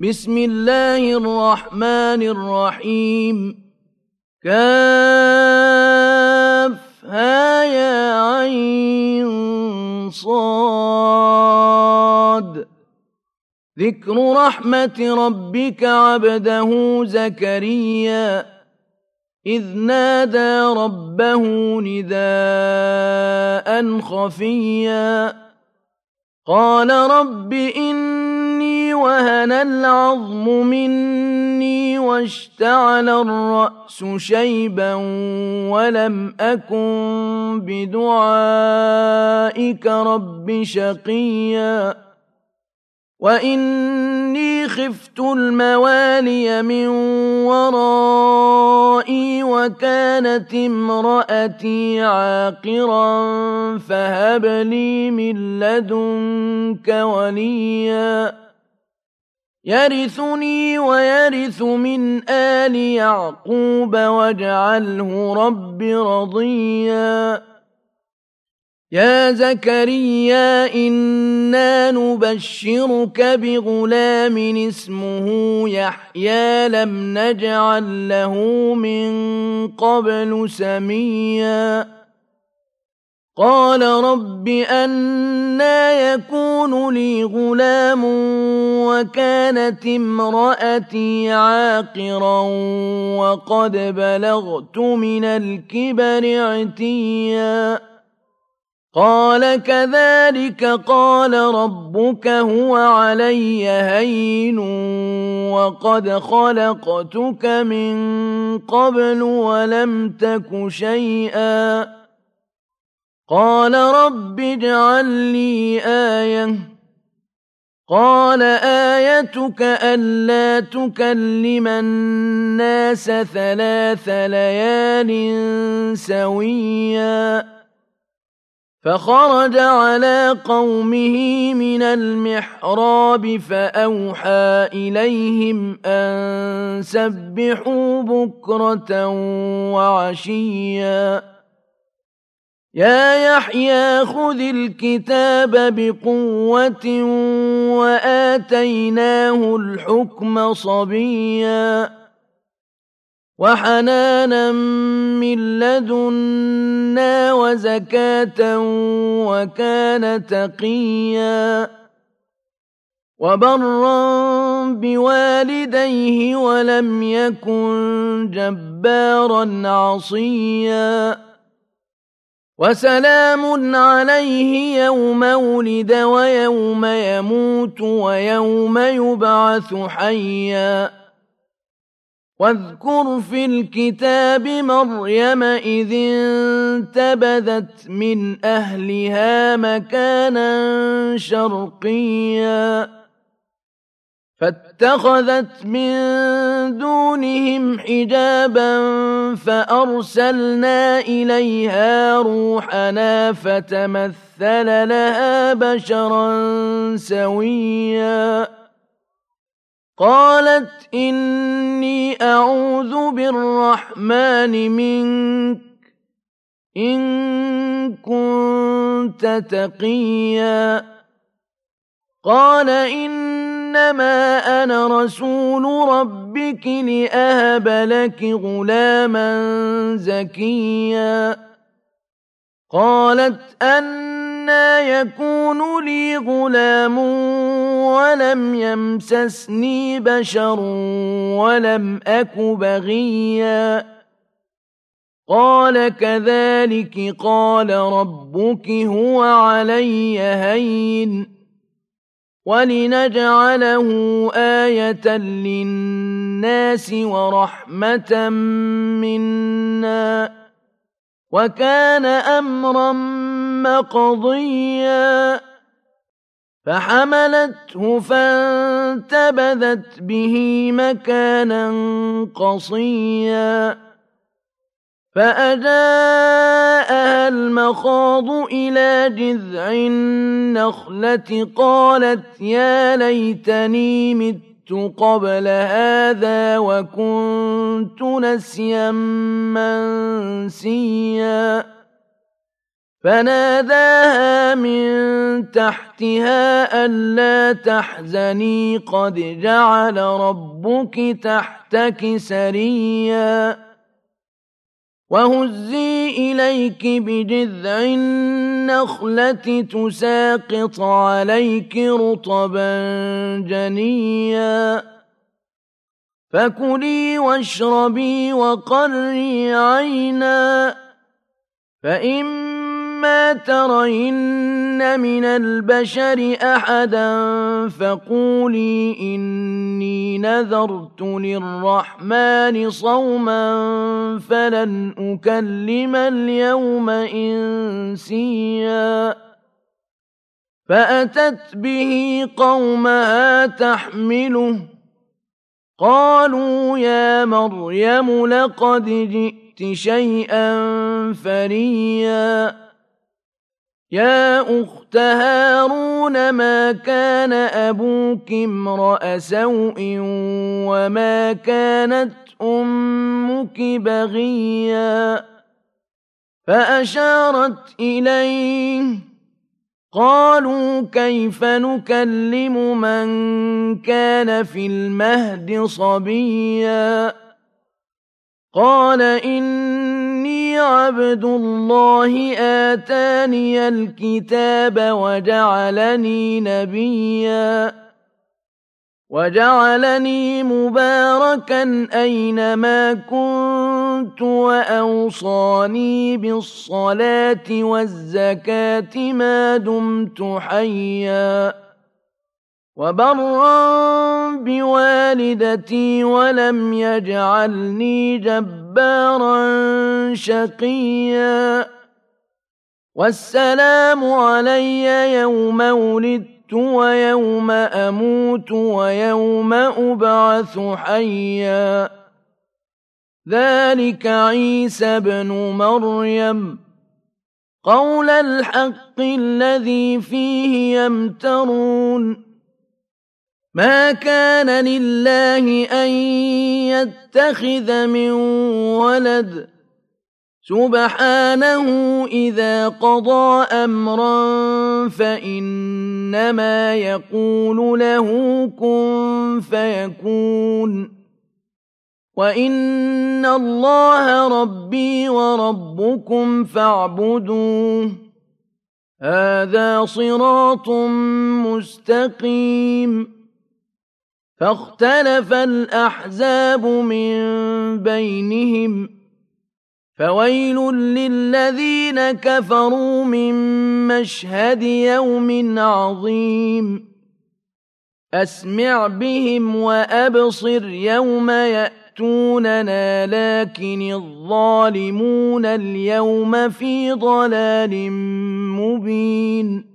بسم الله الرحمن الرحيم كافها يا عين صاد ذكر رحمة ربك عبده زكريا إذ نادى ربه نداء خفيا قال رب إني وهن العظم مني واشتعل الرأس شيبا ولم أكن بدعائك رب شقيا وإني خفت الموالي من ورائي وكانت امرأتي عاقرا فهب لي من لدنك وليا يرثني ويرث من آل يعقوب واجعله رب رضيا يا زكريا إنا نبشرك بغلام اسمه يحيى لم نجعل له من قبل سميا قال رب أنى يكون لي غلام وكانت امرأتي عاقرا وقد بلغت من الكبر عتيا قال كذلك قال ربك هو علي هين وقد خلقتك من قبل ولم تك شيئا قال رب اجعل لي آية قال آيتك ألا تكلم الناس 3 ليال سويا فخرج على قومه من المحراب فأوحى إليهم أن سبحوا بكرة وعشيا يا يحيى خذ الكتاب بقوة وآتيناه الحكم صبيا وحنانا من لدنا وزكاة وكان تقيا وبرا بوالديه ولم يكن جبارا عصيا وسلام عليه يوم ولد ويوم يموت ويوم يبعث حيا واذكر في الكتاب مريم إذ انتبذت من أهلها مكانا شرقيا فاتخذت من دونهم حجابا فأرسلنا إليها روحنا فتمثل لها بشرا سويا قالت إني أعوذ بالرحمن منك إن كنت تقيا قال إنما أنا رسول ربك لأهب لك غلاما زكيا قالت أنى يكون لي غلام ولم يمسسني بشر ولم أك بغيا قال كذلك قال ربك هو علي هين ولنجعله آية للناس ورحمة منا وكان أمرا مقضيا فحملته فانتبذت به مكانا قصيا فأجاءها المخاض إلى جذع النخلة قالت يا ليتني مت قبل هذا وكنت نسيا منسيا فناداها من تحتها ألا تحزني قد جعل ربك تحتك سريا وهزي إليك بجذع النخلة تساقط عليك رطبا جنيا فكلي واشربي وقري عينا فإما ترين من البشر أحدا فقولي إني نذرت للرحمن صوما فلن أكلم اليوم إنسيا فأتت به قومها تحمله قالوا يا مريم لقد جئت شيئا فريا يا أخت هارون ما كان أبوك امرأ سوء وما كانت أمك بغيا فأشارت إليه قالوا كيف نكلم من كان في المهد صبيا قال إني عبد الله آتاني الكتاب وجعلني نبيا وجعلني مباركا أينما كنت وأوصاني بالصلاة والزكاة ما دمت حيا وبرا بوالدتي ولم يجعلني جبارا شقيا والسلام علي يوم ولدت ويوم أموت ويوم أبعث حيا ذلك عيسى ابن مريم قول الحق الذي فيه يمترون ما كان لله أن يتخذ من ولد سبحانه إذا قضى أمرا فإنما يقول له كن فيكون وإن الله ربي وربكم فاعبدوه هذا صراط مستقيم فاختلف الأحزاب من بينهم فويل للذين كفروا من مشهد يوم عظيم أسمع بهم وأبصر يوم يأتوننا لكن الظالمون اليوم في ضلال مبين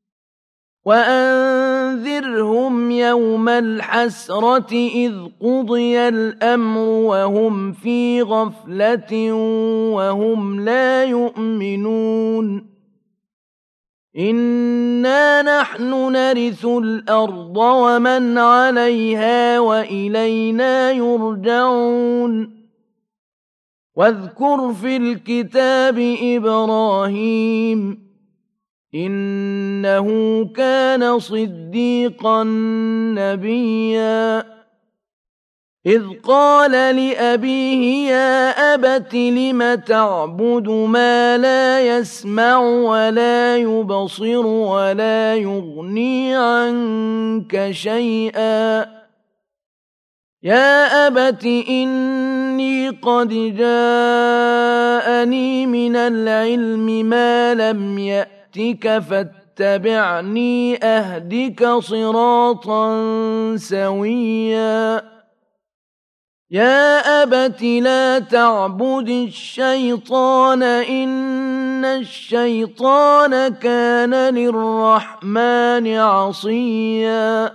وأنذرهم يوم الحسرة إذ قضي الأمر وهم في غفلة وهم لا يؤمنون إنا نحن نرث الأرض ومن عليها وإلينا يرجعون واذكر في الكتاب إبراهيم إنه كان صديقا نبيا إذ قال لأبيه يا أبت لم تعبد ما لا يسمع ولا يبصر ولا يغني عنك شيئا يا أبت إني قد جاءني من العلم ما لم يأتك فاتبعني أهدك صراطا سويا يا أبت لا تعبد الشيطان إن الشيطان كان للرحمن عصيا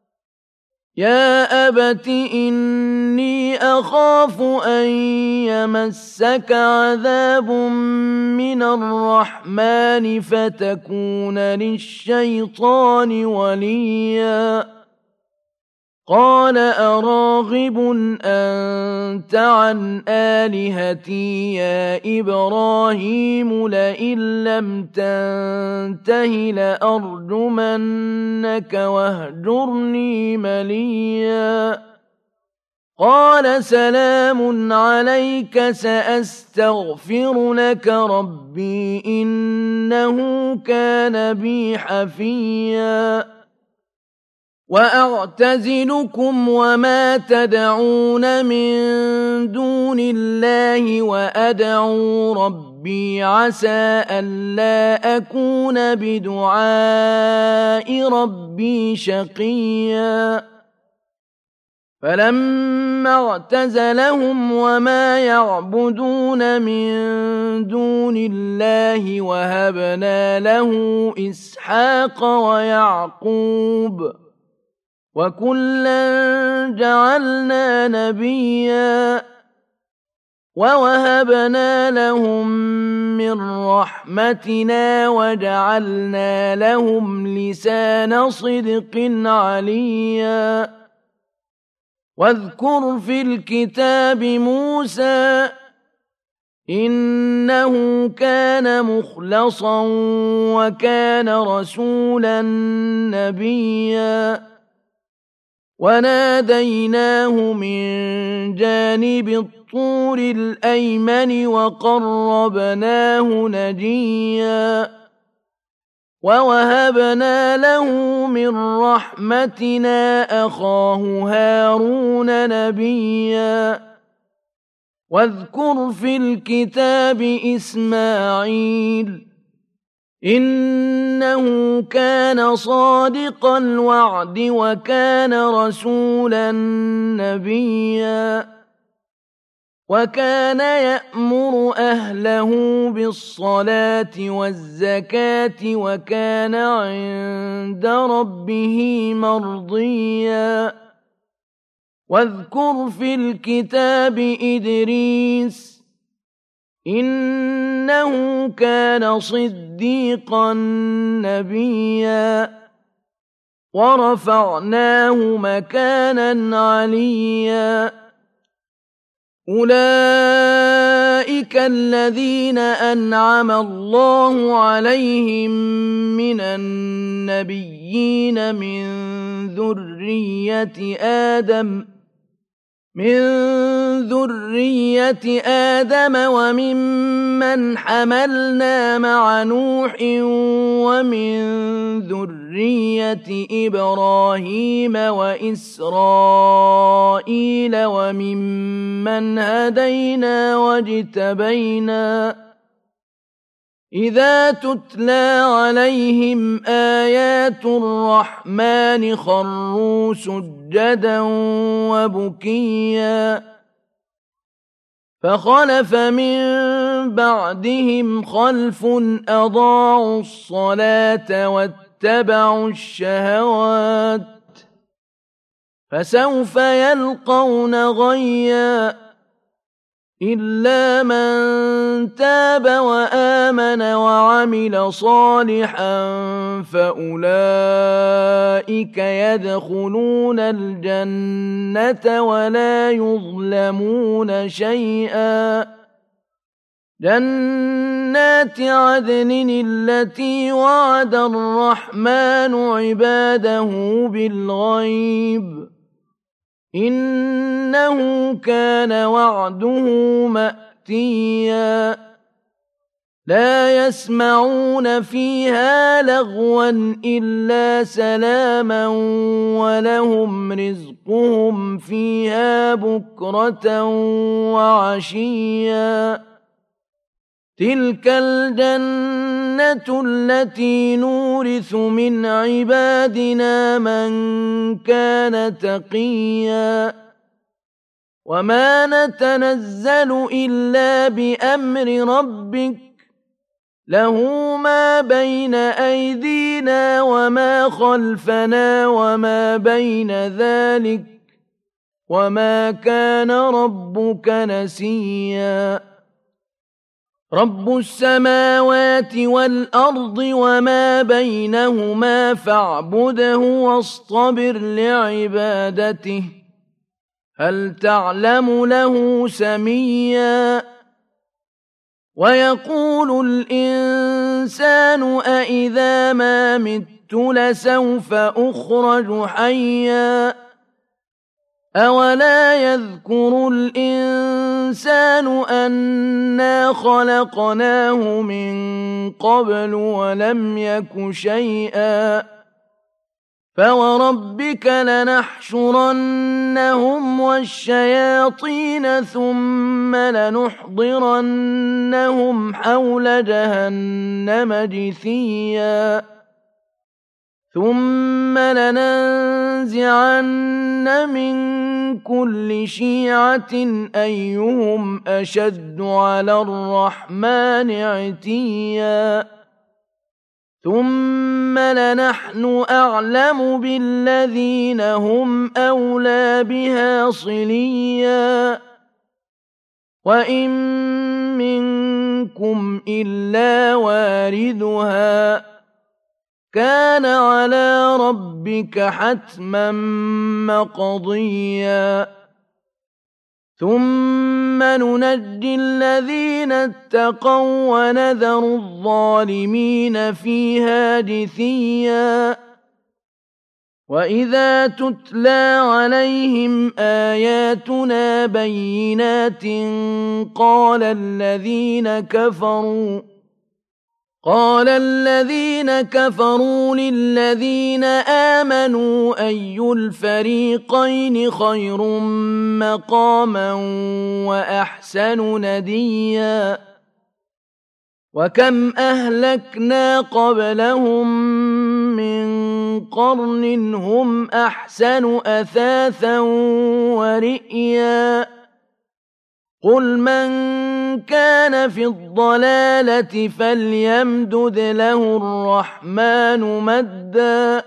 يا أبت إني أخاف أن يمسك عذاب من الرحمن فتكون للشيطان وليا قال أراغب أنت عن آلهتي يا إبراهيم لئن لم تنته لأرجمنك واهجرني مليا قال سلام عليك سأستغفر لك ربي إنه كان بي حفيا وأعتزلكم وما تدعون من دون الله وأدعو ربي عسى ألا أكون بدعاء ربي شقيا فلما اعتزلهم وما يعبدون من دون الله وهبنا له إسحاق ويعقوب وكلا جعلنا نبيا ووهبنا لهم من رحمتنا وجعلنا لهم لسان صدق عليا واذكر في الكتاب موسى إنه كان مخلصا وكان رسولا نبيا وناديناه من جانب الطور الأيمن وقربناه نجيا ووهبنا له من رحمتنا أخاه هارون نبيا واذكر في الكتاب إسماعيل إنه كان صادق الوعد وكان رسولا نبيا وكان يأمر أهله بالصلاة والزكاة وكان عند ربه مرضيا واذكر في الكتاب إدريس إنه كان صديقا نبيا ورفعناه مكانا عليا أولئك الذين أنعم الله عليهم من النبيين من ذرية آدم وممن حملنا مع نوح ومن ذرية إبراهيم وإسرائيل وممن هدينا واجتبينا إذا تتلى عليهم آيات الرحمن خروا سجدا وبكيا فخلف من بعدهم خلف أضاعوا الصلاة واتبعوا الشهوات فسوف يلقون غيا إلا من تاب وآمن وعمل صالحا فأولئك يدخلون الجنة ولا يظلمون شيئا جنات عدن التي وعد الرحمن عباده بالغيب إنه كان وعده مأتيا لا يسمعون فيها لغوا إلا سلاما ولهم رزقهم فيها بكرة وعشيا تلك الجنة التي نورث من عبادنا من كان تقيا وما نتنزل إلا بأمر ربك له ما بين أيدينا وما خلفنا وما بين ذلك وما كان ربك نسيا رب السماوات والأرض وما بينهما فاعبده واصطبر لعبادته هل تعلم له سميا ويقول الإنسان أإذا ما مت لسوف أخرج حيا أولا يذكر الإنسان أنا خلقناه من قبل ولم يك شيئا فوربك لنحشرنهم والشياطين ثم لنحضرنهم حول جهنم جثيا ثم لننزعن من كل شيعة أيهم أشد على الرحمن عتيا ثم لنحن أعلم بالذين هم أولى بها صليا وإن منكم إلا واردها كان على ربك حتما مقضيا ثم ننجي الذين اتقوا ونذر الظالمين فيها جثيا وإذا تتلى عليهم آياتنا بينات قال الذين كفروا للذين آمنوا أي الفريقين خير مقاما وأحسن نديا وكم أهلكنا قبلهم من قرن هم أحسن أثاثا ورئيا قل من كان في الضلالة فليمدد له الرحمن مدا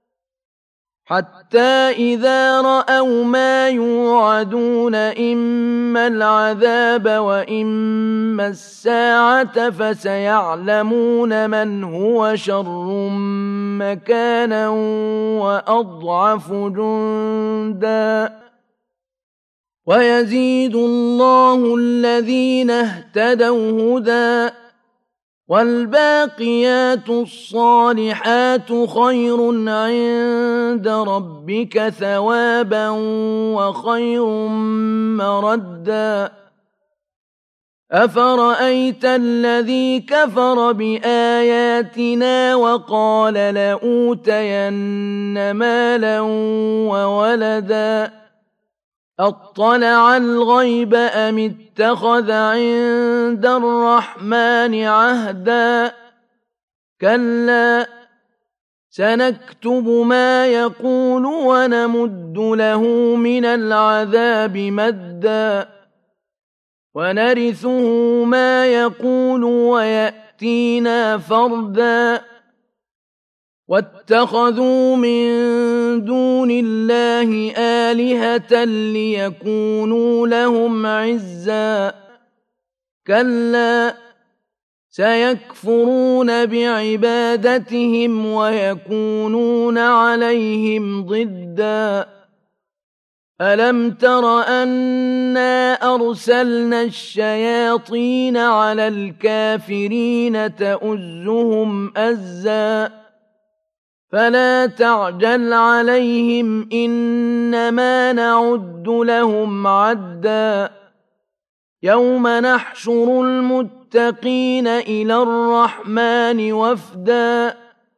حتى إذا رأوا ما يوعدون إما العذاب وإما الساعة فسيعلمون من هو شر مكانا وأضعف جندا ويزيد الله الذين اهتدوا هدى والباقيات الصالحات خير عند ربك ثوابا وخير مردا أفرأيت الذي كفر بآياتنا وقال لأوتين مالا وولدا أطلع الغيب أم اتخذ عند الرحمن عهدا كلا سنكتب ما يقول ونمد له من العذاب مدا ونرثه ما يقول ويأتينا فردا واتخذوا من دون الله آلهة ليكونوا لهم عزا كلا سيكفرون بعبادتهم ويكونون عليهم ضدا ألم تر أنا أرسلنا الشياطين على الكافرين تؤزهم أزا فلا تعجل عليهم إنما نعد لهم عدا يوم نحشر المتقين إلى الرحمن وفدا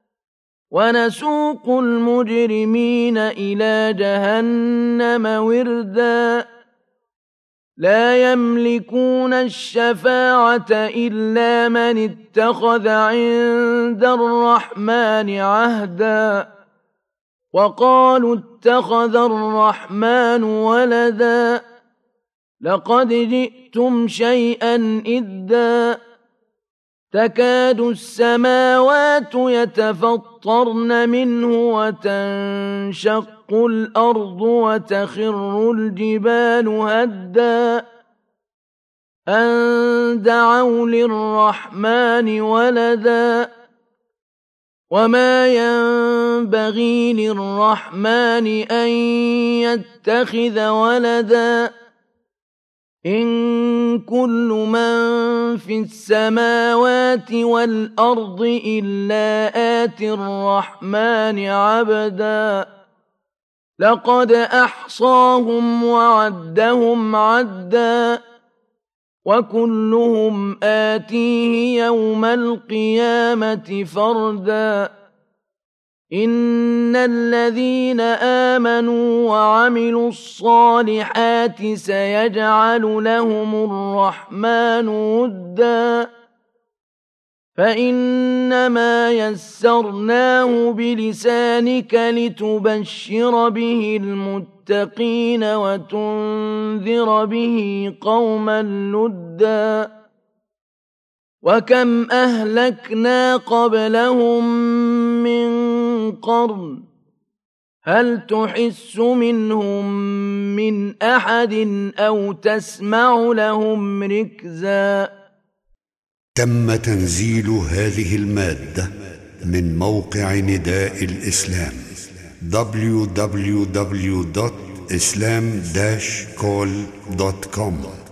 ونسوق المجرمين إلى جهنم وردا لا يملكون الشفاعة إلا من اتخذ عند الرحمن عهدا وقالوا اتخذ الرحمن ولدا لقد جئتم شيئا إدا تكاد السماوات يتفطرن منه وتنشق الأرض وتخر الجبال هدا أن دعوا للرحمن ولدا وما ينبغي للرحمن أن يتخذ ولدا إن كل من في السماوات والأرض إلا آتي الرحمن عبدا لقد أحصاهم وعدهم عدا وكلهم آتيه يوم القيامة فردا إن الذين آمنوا وعملوا الصالحات سيجعل لهم الرحمن ودا فإنما يسرناه بلسانك لتبشر به المتقين وتنذر به قوما لدا وكم أهلكنا قبلهم من قرن هل تحس منهم من أحد أو تسمع لهم ركزا. تم تنزيل هذه المادة من موقع نداء الإسلام www.islam-call.com